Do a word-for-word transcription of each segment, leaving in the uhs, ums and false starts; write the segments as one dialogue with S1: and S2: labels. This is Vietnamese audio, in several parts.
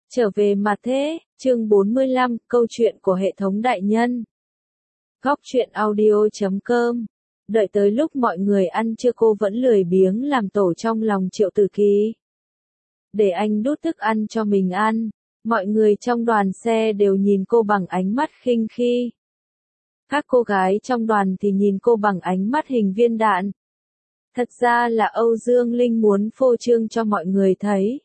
S1: Trở về mặt thế, chương bốn mươi lăm, câu chuyện của hệ thống đại nhân. Góc truyện audio chấm com. Đợi tới lúc mọi người ăn trưa cô vẫn lười biếng làm tổ trong lòng Triệu Tử Kỳ. Để anh đút thức ăn cho mình ăn, mọi người trong đoàn xe đều nhìn cô bằng ánh mắt khinh khi. Các cô gái trong đoàn thì nhìn cô bằng ánh mắt hình viên đạn. Thật ra là Âu Dương Linh muốn phô trương cho mọi người thấy.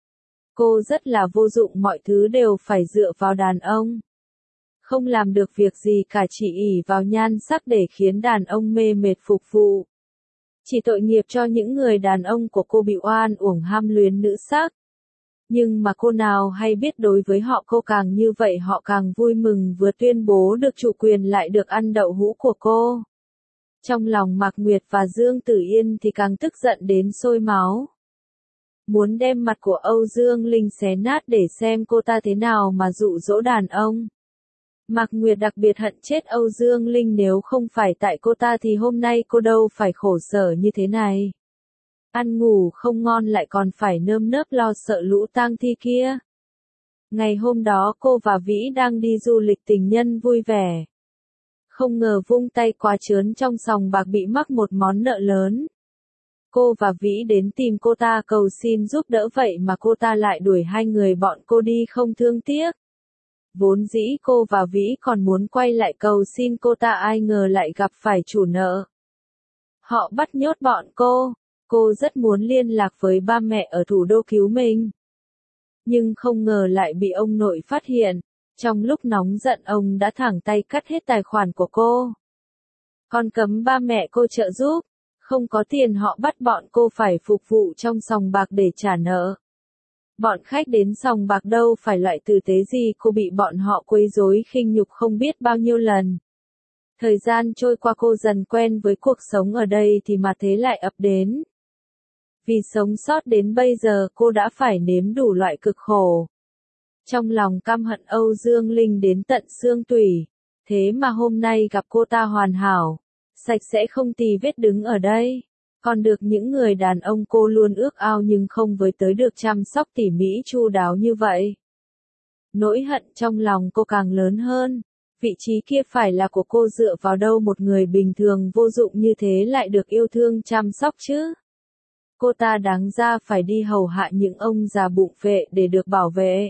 S1: Cô rất là vô dụng, mọi thứ đều phải dựa vào đàn ông. Không làm được việc gì cả, chỉ ỷ vào nhan sắc để khiến đàn ông mê mệt phục vụ. Chỉ tội nghiệp cho những người đàn ông của cô bị oan uổng ham luyến nữ sắc. Nhưng mà cô nào hay biết đối với họ cô càng như vậy họ càng vui mừng, vừa tuyên bố được chủ quyền lại được ăn đậu hũ của cô. Trong lòng Mạc Nguyệt và Dương Tử Yên thì càng tức giận đến sôi máu. Muốn đem mặt của Âu Dương Linh xé nát để xem cô ta thế nào mà dụ dỗ đàn ông. Mạc Nguyệt đặc biệt hận chết Âu Dương Linh, nếu không phải tại cô ta thì hôm nay cô đâu phải khổ sở như thế này. Ăn ngủ không ngon lại còn phải nơm nớp lo sợ lũ tang thi kia. Ngày hôm đó cô và Vĩ đang đi du lịch tình nhân vui vẻ. Không ngờ vung tay quá trớn trong sòng bạc bị mắc một món nợ lớn. Cô và Vĩ đến tìm cô ta cầu xin giúp đỡ, vậy mà cô ta lại đuổi hai người bọn cô đi không thương tiếc. Vốn dĩ cô và Vĩ còn muốn quay lại cầu xin cô ta, ai ngờ lại gặp phải chủ nợ. Họ bắt nhốt bọn cô, cô rất muốn liên lạc với ba mẹ ở thủ đô cứu mình. Nhưng không ngờ lại bị ông nội phát hiện, trong lúc nóng giận ông đã thẳng tay cắt hết tài khoản của cô. Còn cấm ba mẹ cô trợ giúp. Không có tiền họ bắt bọn cô phải phục vụ trong sòng bạc để trả nợ. Bọn khách đến sòng bạc đâu phải loại tử tế gì, cô bị bọn họ quấy rối khinh nhục không biết bao nhiêu lần. Thời gian trôi qua cô dần quen với cuộc sống ở đây thì mà thế lại ập đến. Vì sống sót đến bây giờ cô đã phải nếm đủ loại cực khổ. Trong lòng căm hận Âu Dương Linh đến tận xương tủy, thế mà hôm nay gặp cô ta hoàn hảo. Sạch sẽ không tì vết đứng ở đây, còn được những người đàn ông cô luôn ước ao nhưng không với tới được chăm sóc tỉ mỉ chu đáo như vậy. Nỗi hận trong lòng cô càng lớn hơn, vị trí kia phải là của cô, dựa vào đâu một người bình thường vô dụng như thế lại được yêu thương chăm sóc chứ. Cô ta đáng ra phải đi hầu hạ những ông già bụng vệ để được bảo vệ.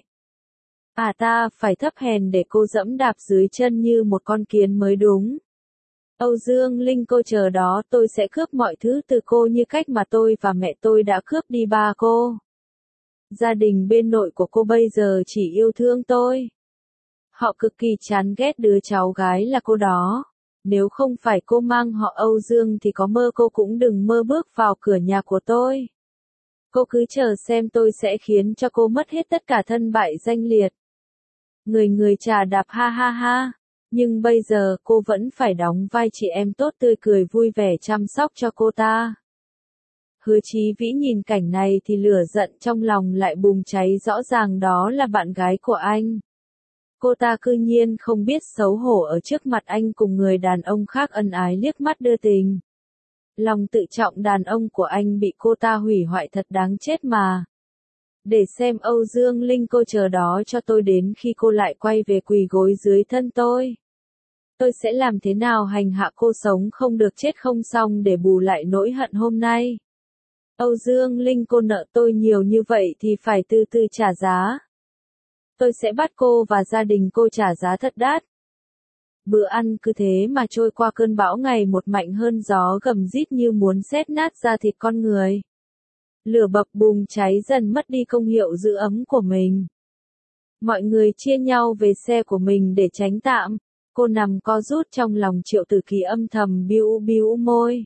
S1: À ta phải thấp hèn để cô dẫm đạp dưới chân như một con kiến mới đúng. Âu Dương Linh, cô chờ đó, tôi sẽ cướp mọi thứ từ cô như cách mà tôi và mẹ tôi đã cướp đi ba cô. Gia đình bên nội của cô bây giờ chỉ yêu thương tôi. Họ cực kỳ chán ghét đứa cháu gái là cô đó. Nếu không phải cô mang họ Âu Dương thì có mơ cô cũng đừng mơ bước vào cửa nhà của tôi. Cô cứ chờ xem tôi sẽ khiến cho cô mất hết tất cả thân bại danh liệt. Người người trà đạp ha ha ha. Nhưng bây giờ cô vẫn phải đóng vai chị em tốt, tươi cười vui vẻ chăm sóc cho cô ta. Hứa Chí Vĩ nhìn cảnh này thì lửa giận trong lòng lại bùng cháy, rõ ràng đó là bạn gái của anh. Cô ta cư nhiên không biết xấu hổ ở trước mặt anh cùng người đàn ông khác ân ái liếc mắt đưa tình. Lòng tự trọng đàn ông của anh bị cô ta hủy hoại thật đáng chết mà. Để xem Âu Dương Linh, cô chờ đó cho tôi đến khi cô lại quay về quỳ gối dưới thân tôi. Tôi sẽ làm thế nào hành hạ cô sống không được chết không xong để bù lại nỗi hận hôm nay. Âu Dương Linh, cô nợ tôi nhiều như vậy thì phải từ từ trả giá. Tôi sẽ bắt cô và gia đình cô trả giá thật đắt. Bữa ăn cứ thế mà trôi qua, cơn bão ngày một mạnh hơn, gió gầm rít như muốn xé nát da thịt con người. Lửa bập bùng cháy dần mất đi công hiệu giữ ấm của mình. Mọi người chia nhau về xe của mình để tránh tạm. Cô nằm co rút trong lòng Triệu Tử Kỳ âm thầm bĩu bĩu môi.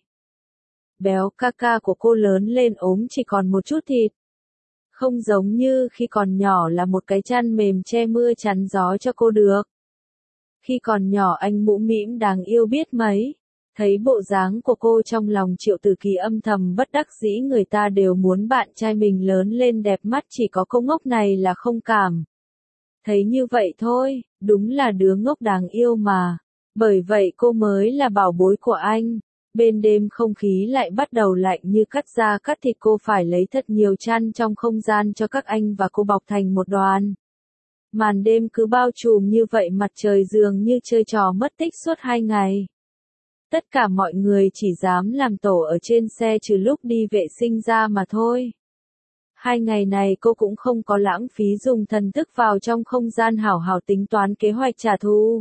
S1: Béo ca ca của cô lớn lên ốm chỉ còn một chút thịt. Không giống như khi còn nhỏ là một cái chăn mềm che mưa chắn gió cho cô được. Khi còn nhỏ anh mũm mĩm đáng yêu biết mấy. Thấy bộ dáng của cô trong lòng Triệu Tử Kỳ âm thầm bất đắc dĩ, người ta đều muốn bạn trai mình lớn lên đẹp mắt, chỉ có cô ngốc này là không cảm. Thấy như vậy thôi, đúng là đứa ngốc đáng yêu mà. Bởi vậy cô mới là bảo bối của anh. Bên đêm không khí lại bắt đầu lạnh như cắt da cắt thịt, cô phải lấy thật nhiều chăn trong không gian cho các anh và cô bọc thành một đoàn. Màn đêm cứ bao trùm như vậy, mặt trời dường như chơi trò mất tích suốt hai ngày. Tất cả mọi người chỉ dám làm tổ ở trên xe trừ lúc đi vệ sinh ra mà thôi. Hai ngày này cô cũng không có lãng phí dùng thần thức vào trong không gian hảo hảo tính toán kế hoạch trả thù.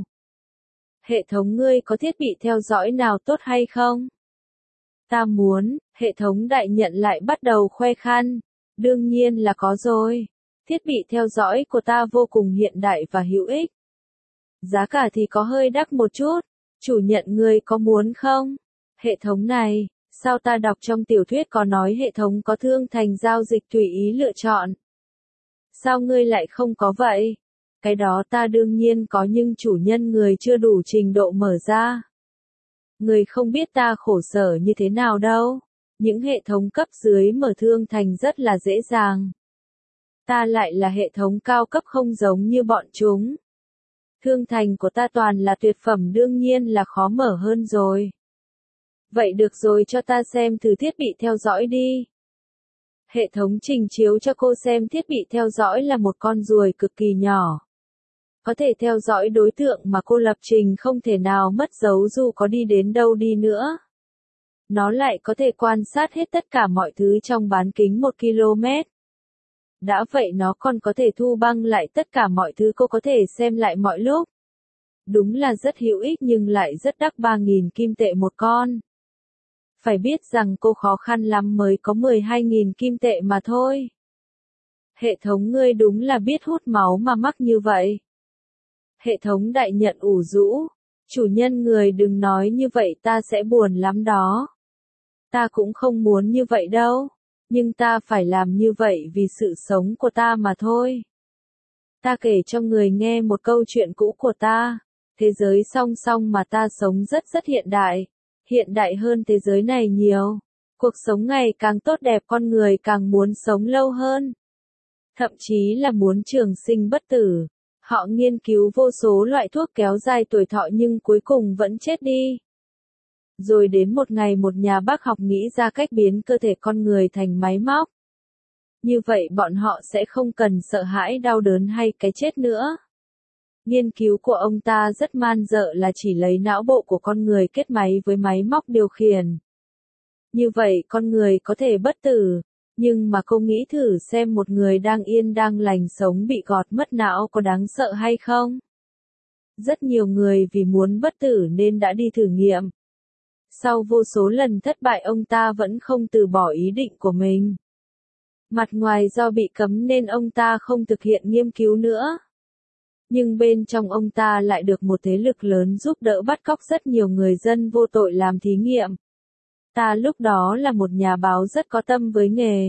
S1: Hệ thống, ngươi có thiết bị theo dõi nào tốt hay không? Ta muốn, hệ thống đại nhận lại bắt đầu khoe khăn. Đương nhiên là có rồi. Thiết bị theo dõi của ta vô cùng hiện đại và hữu ích. Giá cả thì có hơi đắt một chút. Chủ nhận, ngươi có muốn không? Hệ thống này, sao ta đọc trong tiểu thuyết có nói hệ thống có thương thành giao dịch tùy ý lựa chọn. Sao ngươi lại không có vậy? Cái đó ta đương nhiên có, nhưng chủ nhân người chưa đủ trình độ mở ra. Người không biết ta khổ sở như thế nào đâu. Những hệ thống cấp dưới mở thương thành rất là dễ dàng. Ta lại là hệ thống cao cấp không giống như bọn chúng. Thương thành của ta toàn là tuyệt phẩm, đương nhiên là khó mở hơn rồi. Vậy được rồi, cho ta xem thử thiết bị theo dõi đi. Hệ thống trình chiếu cho cô xem thiết bị theo dõi là một con ruồi cực kỳ nhỏ. Có thể theo dõi đối tượng mà cô lập trình không thể nào mất dấu dù có đi đến đâu đi nữa. Nó lại có thể quan sát hết tất cả mọi thứ trong bán kính một ki lô mét. Đã vậy nó còn có thể thu băng lại tất cả mọi thứ, cô có thể xem lại mọi lúc. Đúng là rất hữu ích nhưng lại rất đắt, ba nghìn kim tệ một con. Phải biết rằng cô khó khăn lắm mới có mười hai nghìn kim tệ mà thôi. Hệ thống, ngươi đúng là biết hút máu mà mắc như vậy. Hệ thống đại nhận ủ rũ. Chủ nhân người đừng nói như vậy, ta sẽ buồn lắm đó. Ta cũng không muốn như vậy đâu. Nhưng ta phải làm như vậy vì sự sống của ta mà thôi. Ta kể cho người nghe một câu chuyện cũ của ta. Thế giới song song mà ta sống rất rất hiện đại. Hiện đại hơn thế giới này nhiều. Cuộc sống ngày càng tốt đẹp, con người càng muốn sống lâu hơn. Thậm chí là muốn trường sinh bất tử. Họ nghiên cứu vô số loại thuốc kéo dài tuổi thọ nhưng cuối cùng vẫn chết đi. Rồi đến một ngày một nhà bác học nghĩ ra cách biến cơ thể con người thành máy móc. Như vậy bọn họ sẽ không cần sợ hãi đau đớn hay cái chết nữa. Nghiên cứu của ông ta rất man dợ là chỉ lấy não bộ của con người kết máy với máy móc điều khiển. Như vậy con người có thể bất tử. Nhưng mà cô nghĩ thử xem, một người đang yên đang lành sống bị gọt mất não có đáng sợ hay không? Rất nhiều người vì muốn bất tử nên đã đi thử nghiệm. Sau vô số lần thất bại, ông ta vẫn không từ bỏ ý định của mình. Mặt ngoài do bị cấm nên ông ta không thực hiện nghiên cứu nữa. Nhưng bên trong ông ta lại được một thế lực lớn giúp đỡ bắt cóc rất nhiều người dân vô tội làm thí nghiệm. Ta lúc đó là một nhà báo rất có tâm với nghề.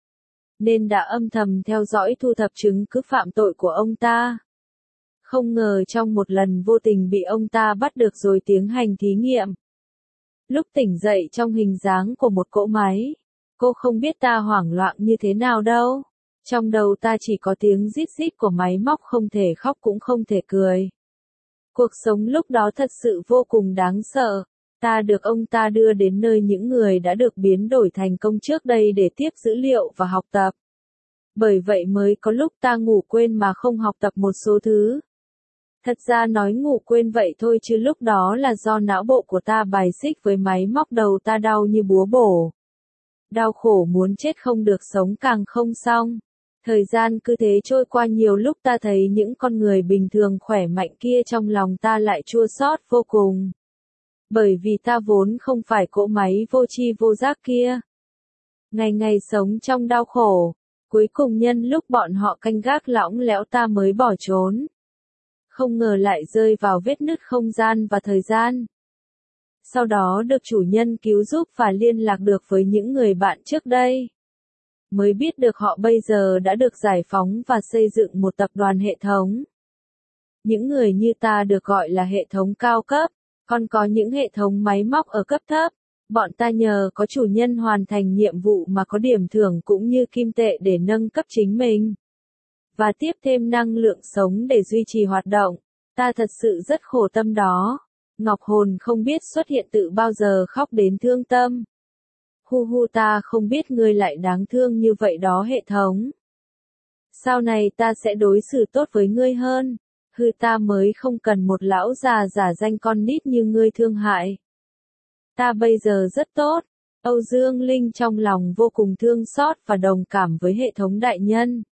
S1: Nên đã âm thầm theo dõi thu thập chứng cứ phạm tội của ông ta. Không ngờ trong một lần vô tình bị ông ta bắt được rồi tiến hành thí nghiệm. Lúc tỉnh dậy trong hình dáng của một cỗ máy, cô không biết ta hoảng loạn như thế nào đâu. Trong đầu ta chỉ có tiếng rít rít của máy móc, không thể khóc cũng không thể cười. Cuộc sống lúc đó thật sự vô cùng đáng sợ. Ta được ông ta đưa đến nơi những người đã được biến đổi thành công trước đây để tiếp dữ liệu và học tập. Bởi vậy mới có lúc ta ngủ quên mà không học tập một số thứ. Thật ra nói ngủ quên vậy thôi chứ lúc đó là do não bộ của ta bài xích với máy móc, đầu ta đau như búa bổ. Đau khổ muốn chết, không được sống càng không xong. Thời gian cứ thế trôi qua, nhiều lúc ta thấy những con người bình thường khỏe mạnh kia trong lòng ta lại chua xót vô cùng. Bởi vì ta vốn không phải cỗ máy vô tri vô giác kia. Ngày ngày sống trong đau khổ, cuối cùng nhân lúc bọn họ canh gác lỏng lẽo ta mới bỏ trốn. Không ngờ lại rơi vào vết nứt không gian và thời gian. Sau đó được chủ nhân cứu giúp và liên lạc được với những người bạn trước đây. Mới biết được họ bây giờ đã được giải phóng và xây dựng một tập đoàn hệ thống. Những người như ta được gọi là hệ thống cao cấp, còn có những hệ thống máy móc ở cấp thấp. Bọn ta nhờ có chủ nhân hoàn thành nhiệm vụ mà có điểm thưởng cũng như kim tệ để nâng cấp chính mình. Và tiếp thêm năng lượng sống để duy trì hoạt động. Ta thật sự rất khổ tâm đó. Ngọc hồn không biết xuất hiện tự bao giờ khóc đến thương tâm. Hu hu ta không biết ngươi lại đáng thương như vậy đó hệ thống. Sau này ta sẽ đối xử tốt với ngươi hơn. Hư ta mới không cần một lão già giả danh con nít như ngươi thương hại. Ta bây giờ rất tốt. Âu Dương Linh trong lòng vô cùng thương xót và đồng cảm với hệ thống đại nhân.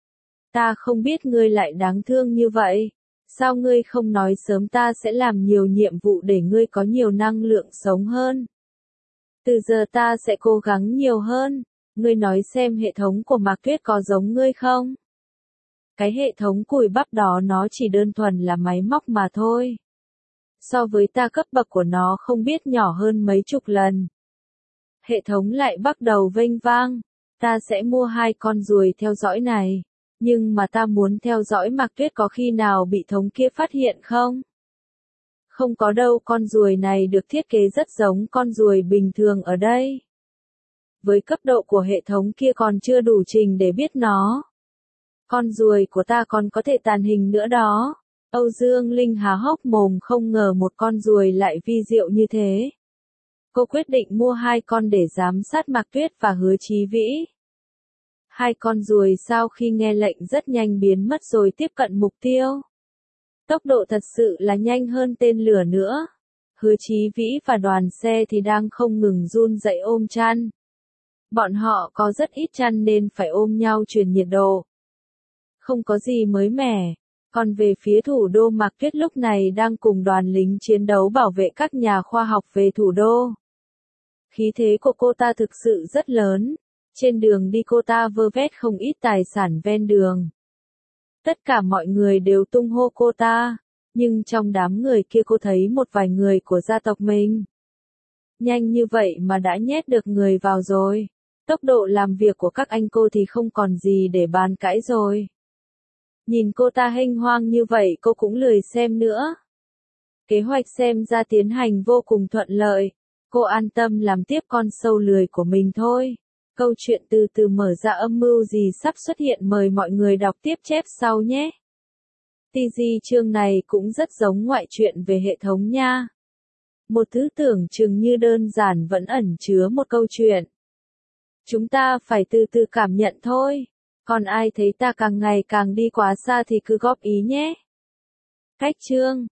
S1: Ta không biết ngươi lại đáng thương như vậy. Sao ngươi không nói sớm, ta sẽ làm nhiều nhiệm vụ để ngươi có nhiều năng lượng sống hơn. Từ giờ ta sẽ cố gắng nhiều hơn. Ngươi nói xem hệ thống của Mạc Tuyết có giống ngươi không? Cái hệ thống cùi bắp đó nó chỉ đơn thuần là máy móc mà thôi. So với ta cấp bậc của nó không biết nhỏ hơn mấy chục lần. Hệ thống lại bắt đầu vênh vang. Ta sẽ mua hai con ruồi theo dõi này. Nhưng mà ta muốn theo dõi Mạc Tuyết có khi nào bị thống kia phát hiện không? Không có đâu, con ruồi này được thiết kế rất giống con ruồi bình thường ở đây. Với cấp độ của hệ thống kia còn chưa đủ trình để biết nó. Con ruồi của ta còn có thể tàn hình nữa đó. Âu Dương Linh há hốc mồm, không ngờ một con ruồi lại vi diệu như thế. Cô quyết định mua hai con để giám sát Mạc Tuyết và Hứa Chí Vĩ. Hai con ruồi sau khi nghe lệnh rất nhanh biến mất rồi tiếp cận mục tiêu. Tốc độ thật sự là nhanh hơn tên lửa nữa. Hứa Chí Vĩ và đoàn xe thì đang không ngừng run rẩy ôm chăn. Bọn họ có rất ít chăn nên phải ôm nhau truyền nhiệt độ. Không có gì mới mẻ. Còn về phía thủ đô, Mạc Tuyết lúc này đang cùng đoàn lính chiến đấu bảo vệ các nhà khoa học về thủ đô. Khí thế của cô ta thực sự rất lớn. Trên đường đi cô ta vơ vét không ít tài sản ven đường. Tất cả mọi người đều tung hô cô ta. Nhưng trong đám người kia cô thấy một vài người của gia tộc mình. Nhanh như vậy mà đã nhét được người vào rồi. Tốc độ làm việc của các anh cô thì không còn gì để bàn cãi rồi. Nhìn cô ta hênh hoang như vậy cô cũng lười xem nữa. Kế hoạch xem ra tiến hành vô cùng thuận lợi. Cô an tâm làm tiếp con sâu lười của mình thôi. Câu chuyện từ từ mở ra, âm mưu gì sắp xuất hiện, mời mọi người đọc tiếp chép sau nhé. tê giê chương này cũng rất giống ngoại truyện về hệ thống nha. Một thứ tưởng chừng như đơn giản vẫn ẩn chứa một câu chuyện. Chúng ta phải từ từ cảm nhận thôi. Còn ai thấy ta càng ngày càng đi quá xa thì cứ góp ý nhé. Cách chương